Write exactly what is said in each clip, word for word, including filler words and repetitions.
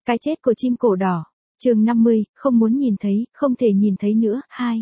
Cái chết của chim cổ đỏ. Chương năm mươi, không muốn nhìn thấy, không thể nhìn thấy nữa. hai.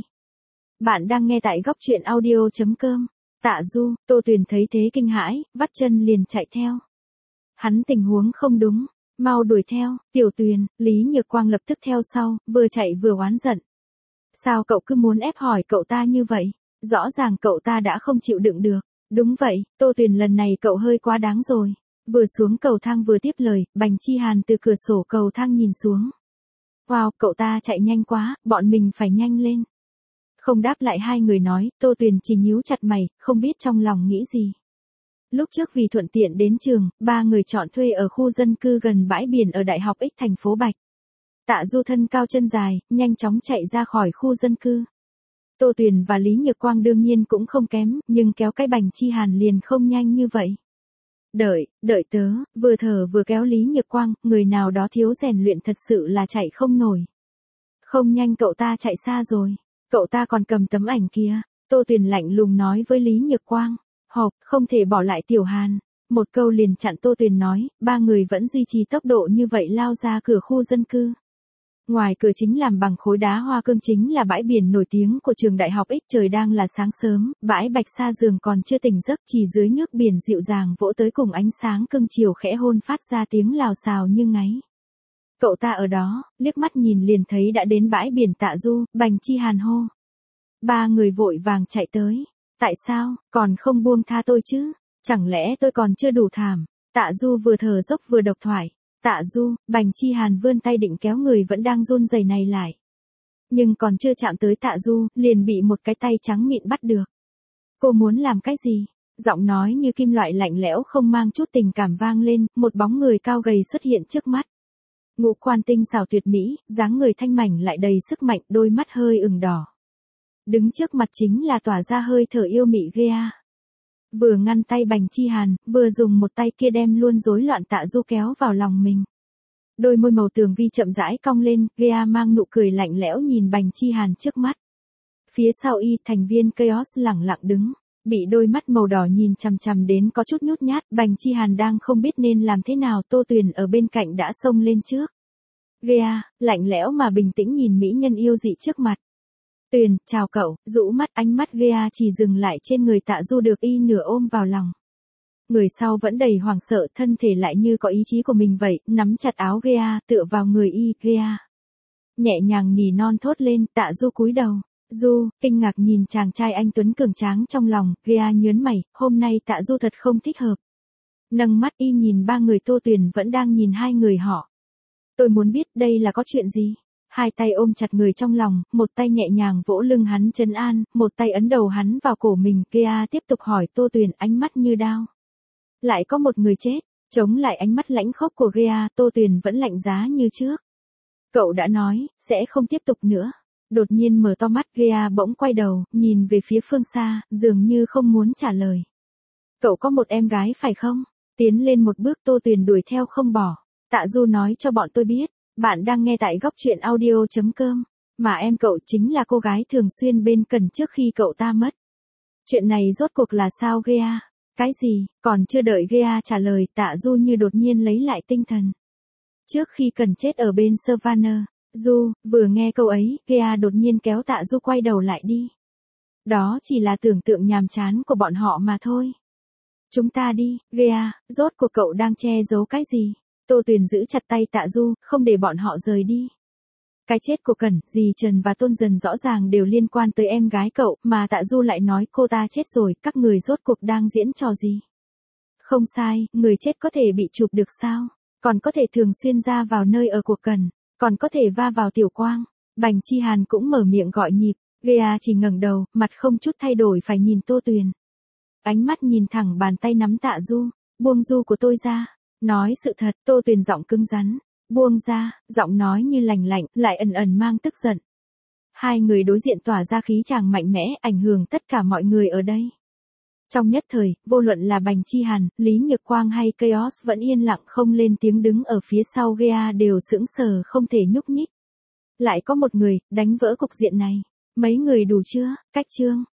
Bạn đang nghe tại góc truyện audio chấm com. Tạ Du, Tô Tuyền thấy thế kinh hãi, vắt chân liền chạy theo. Hắn tình huống không đúng, mau đuổi theo. Tiểu Tuyền, Lý Nhược Quang lập tức theo sau, vừa chạy vừa oán giận. Sao cậu cứ muốn ép hỏi cậu ta như vậy? Rõ ràng cậu ta đã không chịu đựng được. Đúng vậy, Tô Tuyền lần này cậu hơi quá đáng rồi. Vừa xuống cầu thang vừa tiếp lời, Bành Chi Hàn từ cửa sổ cầu thang nhìn xuống. Wow, cậu ta chạy nhanh quá, bọn mình phải nhanh lên. Không đáp lại hai người nói, Tô Tuyền chỉ nhíu chặt mày, không biết trong lòng nghĩ gì. Lúc trước vì thuận tiện đến trường, ba người chọn thuê ở khu dân cư gần bãi biển ở Đại học X thành phố Bạch. Tạ Du thân cao chân dài, nhanh chóng chạy ra khỏi khu dân cư. Tô Tuyền và Lý Nhược Quang đương nhiên cũng không kém, nhưng kéo cái Bành Chi Hàn liền không nhanh như vậy. Đợi, đợi tớ, vừa thở vừa kéo Lý Nhược Quang, người nào đó thiếu rèn luyện thật sự là chạy không nổi. Không nhanh cậu ta chạy xa rồi, cậu ta còn cầm tấm ảnh kia. Tô Tuyền lạnh lùng nói với Lý Nhược Quang, hộp, không thể bỏ lại Tiểu Hàn. Một câu liền chặn Tô Tuyền nói, ba người vẫn duy trì tốc độ như vậy lao ra cửa khu dân cư. Ngoài cửa chính làm bằng khối đá hoa cương chính là bãi biển nổi tiếng của trường Đại học X. Trời đang là sáng sớm, bãi bạch sa giường còn chưa tỉnh giấc, chỉ dưới nước biển dịu dàng vỗ tới cùng ánh sáng cưng chiều khẽ hôn phát ra tiếng lào xào như ngáy. Cậu ta ở đó, liếc mắt nhìn liền thấy đã đến bãi biển. Tạ Du, Bành Chi Hàn hô. Ba người vội vàng chạy tới. Tại sao, còn không buông tha tôi chứ? Chẳng lẽ tôi còn chưa đủ thảm? Tạ Du vừa thở dốc vừa độc thoại. Tạ Du, Bành Chi Hàn vươn tay định kéo người vẫn đang run rẩy này lại. Nhưng còn chưa chạm tới Tạ Du, liền bị một cái tay trắng mịn bắt được. Cô muốn làm cái gì? Giọng nói như kim loại lạnh lẽo không mang chút tình cảm vang lên, một bóng người cao gầy xuất hiện trước mắt. Ngũ quan tinh xảo tuyệt mỹ, dáng người thanh mảnh lại đầy sức mạnh, đôi mắt hơi ửng đỏ. Đứng trước mặt chính là tỏa ra hơi thở yêu mị Ghea. Vừa ngăn tay Bành Chi Hàn, vừa dùng một tay kia đem luôn rối loạn Tạ Du kéo vào lòng mình. Đôi môi màu tường vi chậm rãi cong lên, Ghea mang nụ cười lạnh lẽo nhìn Bành Chi Hàn trước mắt. Phía sau y, thành viên Chaos lẳng lặng đứng, bị đôi mắt màu đỏ nhìn chằm chằm đến có chút nhút nhát. Bành Chi Hàn đang không biết nên làm thế nào, Tô Tuyền ở bên cạnh đã xông lên trước. Ghea, lạnh lẽo mà bình tĩnh nhìn mỹ nhân yêu dị trước mặt. Tuyền, chào cậu, rũ mắt, ánh mắt Ghea chỉ dừng lại trên người Tạ Du được y nửa ôm vào lòng. Người sau vẫn đầy hoảng sợ, thân thể lại như có ý chí của mình vậy, nắm chặt áo Ghea, tựa vào người y. Ghea nhẹ nhàng nỉ non thốt lên. Tạ Du cúi đầu. Du, kinh ngạc nhìn chàng trai anh tuấn cường tráng trong lòng. Ghea nhớn mày, hôm nay Tạ Du thật không thích hợp. Nâng mắt y nhìn ba người. Tô Tuyền vẫn đang nhìn hai người họ. Tôi muốn biết đây là có chuyện gì? Hai tay ôm chặt người trong lòng, một tay nhẹ nhàng vỗ lưng hắn trấn an, một tay ấn đầu hắn vào cổ mình. Ghea tiếp tục hỏi Tô Tuyền, ánh mắt như đao. Lại có một người chết, chống lại ánh mắt lãnh khốc của Ghea, Tô Tuyền vẫn lạnh giá như trước. Cậu đã nói, sẽ không tiếp tục nữa. Đột nhiên mở to mắt, Ghea bỗng quay đầu, nhìn về phía phương xa, dường như không muốn trả lời. Cậu có một em gái phải không? Tiến lên một bước, Tô Tuyền đuổi theo không bỏ. Tạ Du nói cho bọn tôi biết, bạn đang nghe tại góc truyện audio chấm com, mà em cậu chính là cô gái thường xuyên bên Cần trước khi cậu ta mất. Chuyện này rốt cuộc là sao Ghea? Cái gì? Còn chưa đợi Ghea trả lời, Tạ Du như đột nhiên lấy lại tinh thần. Trước khi Cần chết ở bên Savannah, Du, vừa nghe câu ấy, Ghea đột nhiên kéo Tạ Du quay đầu lại đi. Đó chỉ là tưởng tượng nhàm chán của bọn họ mà thôi. Chúng ta đi, Ghea, rốt cuộc cậu đang che giấu cái gì? Tô Tuyền giữ chặt tay Tạ Du, không để bọn họ rời đi. Cái chết của Cẩn, dì Trần và Tôn Dần rõ ràng đều liên quan tới em gái cậu, mà Tạ Du lại nói cô ta chết rồi, các người rốt cuộc đang diễn trò gì? Không sai, người chết có thể bị chụp được sao? Còn có thể thường xuyên ra vào nơi ở của Cẩn, còn có thể va vào Tiểu Quang. Bành Chi Hàn cũng mở miệng gọi nhịp, Ghea chỉ ngẩng đầu, mặt không chút thay đổi phải nhìn Tô Tuyền. Ánh mắt nhìn thẳng bàn tay nắm Tạ Du, buông Du của tôi ra. Nói sự thật. Tô Tuyền giọng cứng rắn. Buông ra, giọng nói như lành lạnh, lại ẩn ẩn mang tức giận. Hai người đối diện tỏa ra khí chàng mạnh mẽ, ảnh hưởng tất cả mọi người ở đây. Trong nhất thời, vô luận là Bành Chi Hàn, Lý Nhược Quang hay Chaos vẫn yên lặng không lên tiếng, đứng ở phía sau Ghea đều sững sờ không thể nhúc nhích. Lại có một người, đánh vỡ cục diện này. Mấy người đủ chưa? Cách chương.